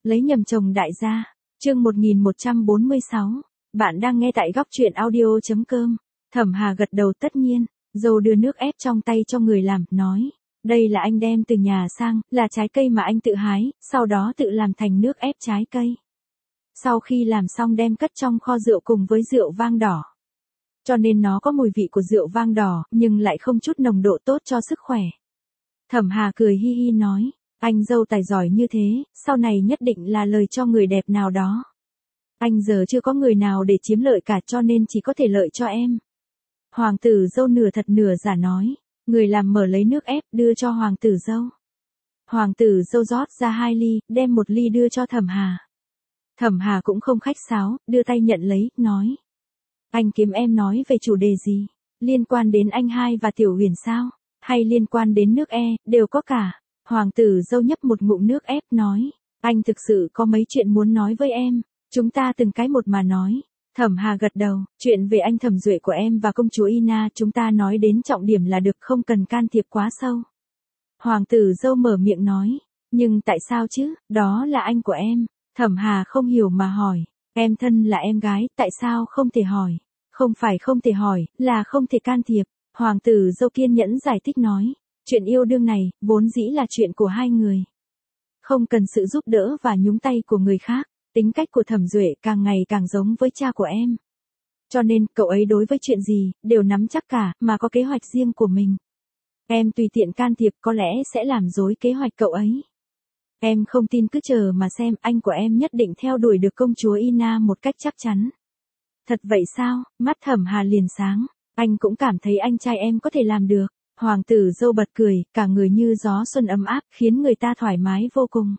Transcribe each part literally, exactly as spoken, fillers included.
Lấy nhầm chồng đại gia. Chương một nghìn một trăm bốn mươi sáu. Bạn đang nghe tại góc truyện audio chấm com. Thẩm Hà gật đầu tất nhiên, dâu đưa nước ép trong tay cho người làm, nói. Đây là anh đem từ nhà sang, là trái cây mà anh tự hái, sau đó tự làm thành nước ép trái cây. Sau khi làm xong đem cất trong kho rượu cùng với rượu vang đỏ. Cho nên nó có mùi vị của rượu vang đỏ, nhưng lại không chút nồng độ tốt cho sức khỏe. Thẩm Hà cười hi hi nói, anh dâu tài giỏi như thế, sau này nhất định là lời cho người đẹp nào đó. Anh giờ chưa có người nào để chiếm lợi cả cho nên chỉ có thể lợi cho em. Hoàng tử dâu nửa thật nửa giả nói, người làm mở lấy nước ép đưa cho hoàng tử dâu. Hoàng tử dâu rót ra hai ly, đem một ly đưa cho Thẩm Hà. Thẩm Hà cũng không khách sáo, đưa tay nhận lấy, nói. Anh kiếm em nói về chủ đề gì? Liên quan đến anh hai và Tiểu Huyền sao? Hay liên quan đến nước e, đều có cả. Hoàng tử dâu nhấp một ngụm nước ép nói. Anh thực sự có mấy chuyện muốn nói với em. Chúng ta từng cái một mà nói. Thẩm Hà gật đầu, chuyện về anh Thẩm Duệ của em và công chúa Ina chúng ta nói đến trọng điểm là được, không cần can thiệp quá sâu. Hoàng tử dâu mở miệng nói. Nhưng tại sao chứ, đó là anh của em. Thẩm Hà không hiểu mà hỏi. Em thân là em gái, tại sao không thể hỏi? Không phải không thể hỏi, là không thể can thiệp. Hoàng tử dâu kiên nhẫn giải thích nói. Chuyện yêu đương này, vốn dĩ là chuyện của hai người. Không cần sự giúp đỡ và nhúng tay của người khác. Tính cách của Thẩm Duệ càng ngày càng giống với cha của em. Cho nên, cậu ấy đối với chuyện gì, đều nắm chắc cả, mà có kế hoạch riêng của mình. Em tùy tiện can thiệp có lẽ sẽ làm rối kế hoạch cậu ấy. Em không tin cứ chờ mà xem, anh của em nhất định theo đuổi được công chúa Ina một cách chắc chắn. Thật vậy sao? Mắt Thẩm Hà liền sáng. Anh cũng cảm thấy anh trai em có thể làm được. Hoàng tử dâu bật cười, cả người như gió xuân ấm áp, khiến người ta thoải mái vô cùng.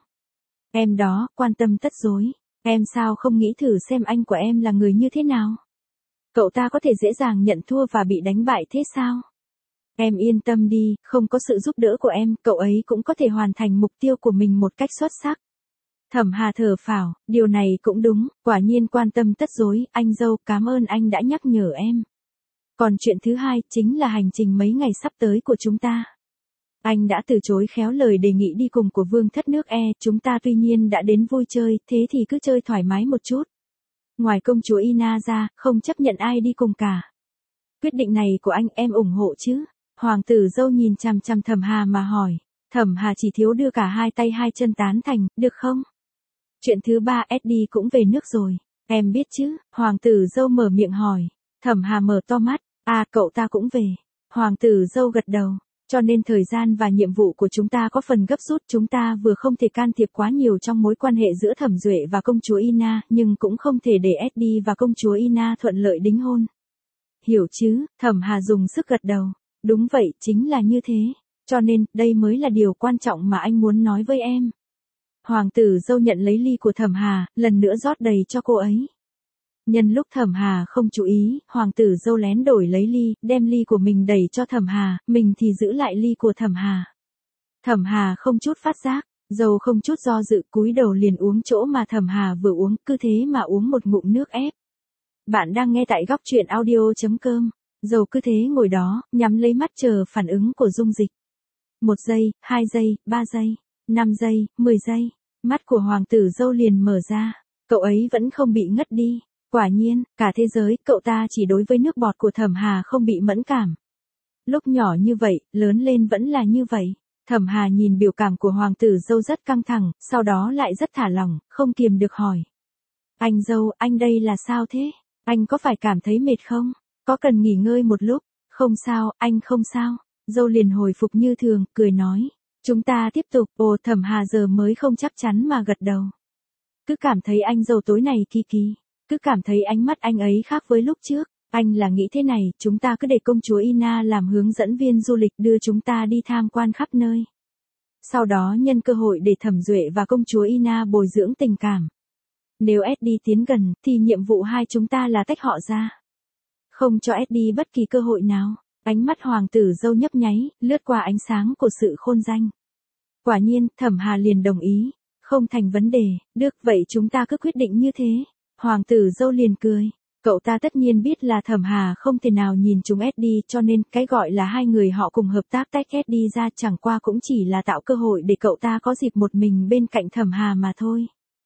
Em đó, quan tâm tất rối. Em sao không nghĩ thử xem anh của em là người như thế nào? Cậu ta có thể dễ dàng nhận thua và bị đánh bại thế sao? Em yên tâm đi, không có sự giúp đỡ của em, cậu ấy cũng có thể hoàn thành mục tiêu của mình một cách xuất sắc. Thẩm Hà thở phào, điều này cũng đúng, quả nhiên quan tâm tất rối, anh dâu, cảm ơn anh đã nhắc nhở em. Còn chuyện thứ hai, chính là hành trình mấy ngày sắp tới của chúng ta. Anh đã từ chối khéo lời đề nghị đi cùng của vương thất nước e, chúng ta tuy nhiên đã đến vui chơi, thế thì cứ chơi thoải mái một chút. Ngoài công chúa Ina ra, không chấp nhận ai đi cùng cả. Quyết định này của anh em ủng hộ chứ? Hoàng tử dâu nhìn chằm chằm Thẩm Hà mà hỏi. Thẩm Hà chỉ thiếu đưa cả hai tay hai chân tán thành, được không? Chuyện thứ ba, Eddie cũng về nước rồi. Em biết chứ? Hoàng tử dâu mở miệng hỏi. Thẩm Hà mở to mắt. À, cậu ta cũng về. Hoàng tử dâu gật đầu. Cho nên thời gian và nhiệm vụ của chúng ta có phần gấp rút, chúng ta vừa không thể can thiệp quá nhiều trong mối quan hệ giữa Thẩm Duệ và công chúa Ina, nhưng cũng không thể để Eddie và công chúa Ina thuận lợi đính hôn. Hiểu chứ? Thẩm Hà dùng sức gật đầu. Đúng vậy, chính là như thế. Cho nên, đây mới là điều quan trọng mà anh muốn nói với em. Hoàng tử dâu nhận lấy ly của Thẩm Hà, lần nữa rót đầy cho cô ấy. Nhân lúc Thẩm Hà không chú ý, hoàng tử dâu lén đổi lấy ly, đem ly của mình đẩy cho Thẩm Hà, mình thì giữ lại ly của Thẩm Hà. Thẩm Hà không chút phát giác, dâu không chút do dự, cúi đầu liền uống chỗ mà Thẩm Hà vừa uống, cứ thế mà uống một ngụm nước ép. Bạn đang nghe tại góc truyện audio chấm com. Dâu cứ thế ngồi đó, nhắm lấy mắt chờ phản ứng của dung dịch. Một giây, hai giây, ba giây, năm giây, mười giây. Mắt của hoàng tử dâu liền mở ra. Cậu ấy vẫn không bị ngất đi. Quả nhiên, cả thế giới, cậu ta chỉ đối với nước bọt của Thẩm Hà không bị mẫn cảm. Lúc nhỏ như vậy, lớn lên vẫn là như vậy. Thẩm Hà nhìn biểu cảm của hoàng tử dâu rất căng thẳng, sau đó lại rất thả lỏng, không kiềm được hỏi. Anh dâu, anh đây là sao thế? Anh có phải cảm thấy mệt không? Có cần nghỉ ngơi một lúc? Không sao, anh không sao. Dâu liền hồi phục như thường, cười nói. Chúng ta tiếp tục. Ồ, Thẩm Hà giờ mới không chắc chắn mà gật đầu. Cứ cảm thấy anh dâu tối này kỳ kỳ. Cứ cảm thấy ánh mắt anh ấy khác với lúc trước. Anh là nghĩ thế này, chúng ta cứ để công chúa Ina làm hướng dẫn viên du lịch đưa chúng ta đi tham quan khắp nơi. Sau đó nhân cơ hội để Thẩm Duệ và công chúa Ina bồi dưỡng tình cảm. Nếu Eddie tiến gần, thì nhiệm vụ hai chúng ta là tách họ ra. Không cho Eddie bất kỳ cơ hội nào. Ánh mắt hoàng tử dâu nhấp nháy, lướt qua ánh sáng của sự khôn danh. Quả nhiên, Thẩm Hà liền đồng ý. Không thành vấn đề, được vậy chúng ta cứ quyết định như thế. Hoàng tử dâu liền cười. Cậu ta tất nhiên biết là Thẩm Hà không thể nào nhìn chúng Eddie, cho nên cái gọi là hai người họ cùng hợp tác tách Eddie ra chẳng qua cũng chỉ là tạo cơ hội để cậu ta có dịp một mình bên cạnh Thẩm Hà mà thôi.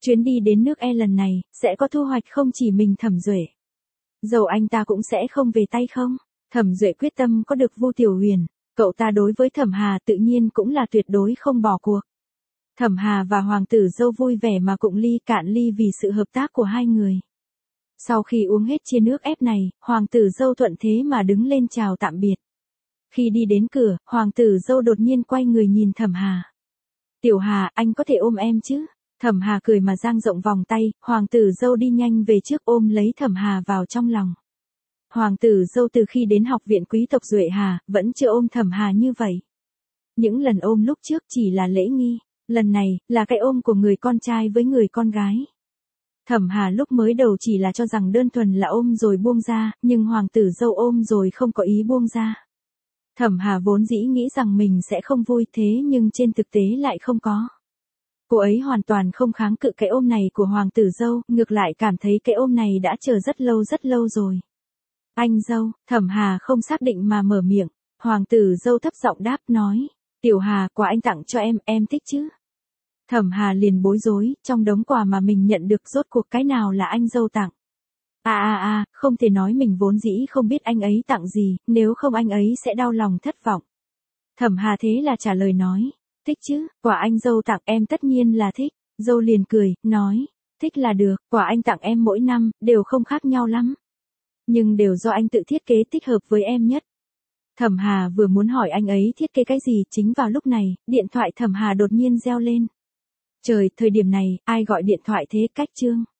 Chuyến đi đến nước E lần này, sẽ có thu hoạch không chỉ mình Thẩm Duệ. Dầu anh ta cũng sẽ không về tay không? Thẩm Duệ quyết tâm có được Vu Tiểu Huyền, cậu ta đối với Thẩm Hà tự nhiên cũng là tuyệt đối không bỏ cuộc. Thẩm Hà và hoàng tử dâu vui vẻ mà cụng ly cạn ly vì sự hợp tác của hai người. Sau khi uống hết chia nước ép này, hoàng tử dâu thuận thế mà đứng lên chào tạm biệt. Khi đi đến cửa, hoàng tử dâu đột nhiên quay người nhìn Thẩm Hà. Tiểu Hà, anh có thể ôm em chứ? Thẩm Hà cười mà dang rộng vòng tay, hoàng tử dâu đi nhanh về trước ôm lấy Thẩm Hà vào trong lòng. Hoàng tử dâu từ khi đến học viện quý tộc Duệ Hà, vẫn chưa ôm Thẩm Hà như vậy. Những lần ôm lúc trước chỉ là lễ nghi, lần này, là cái ôm của người con trai với người con gái. Thẩm Hà lúc mới đầu chỉ là cho rằng đơn thuần là ôm rồi buông ra, nhưng hoàng tử dâu ôm rồi không có ý buông ra. Thẩm Hà vốn dĩ nghĩ rằng mình sẽ không vui thế nhưng trên thực tế lại không có. Cô ấy hoàn toàn không kháng cự cái ôm này của hoàng tử dâu, ngược lại cảm thấy cái ôm này đã chờ rất lâu rất lâu rồi. Anh dâu, Thẩm Hà không xác định mà mở miệng, hoàng tử dâu thấp giọng đáp nói, Tiểu Hà, quà anh tặng cho em, em thích chứ? Thẩm Hà liền bối rối, trong đống quà mà mình nhận được rốt cuộc cái nào là anh dâu tặng. À à à, không thể nói mình vốn dĩ không biết anh ấy tặng gì, nếu không anh ấy sẽ đau lòng thất vọng. Thẩm Hà thế là trả lời nói, thích chứ, quà anh dâu tặng em tất nhiên là thích. Dâu liền cười, nói, thích là được, quà anh tặng em mỗi năm, đều không khác nhau lắm. Nhưng đều do anh tự thiết kế thích hợp với em nhất. Thẩm Hà vừa muốn hỏi anh ấy thiết kế cái gì, chính vào lúc này, điện thoại Thẩm Hà đột nhiên reo lên. Trời, thời điểm này, ai gọi điện thoại thế? Cách Trương.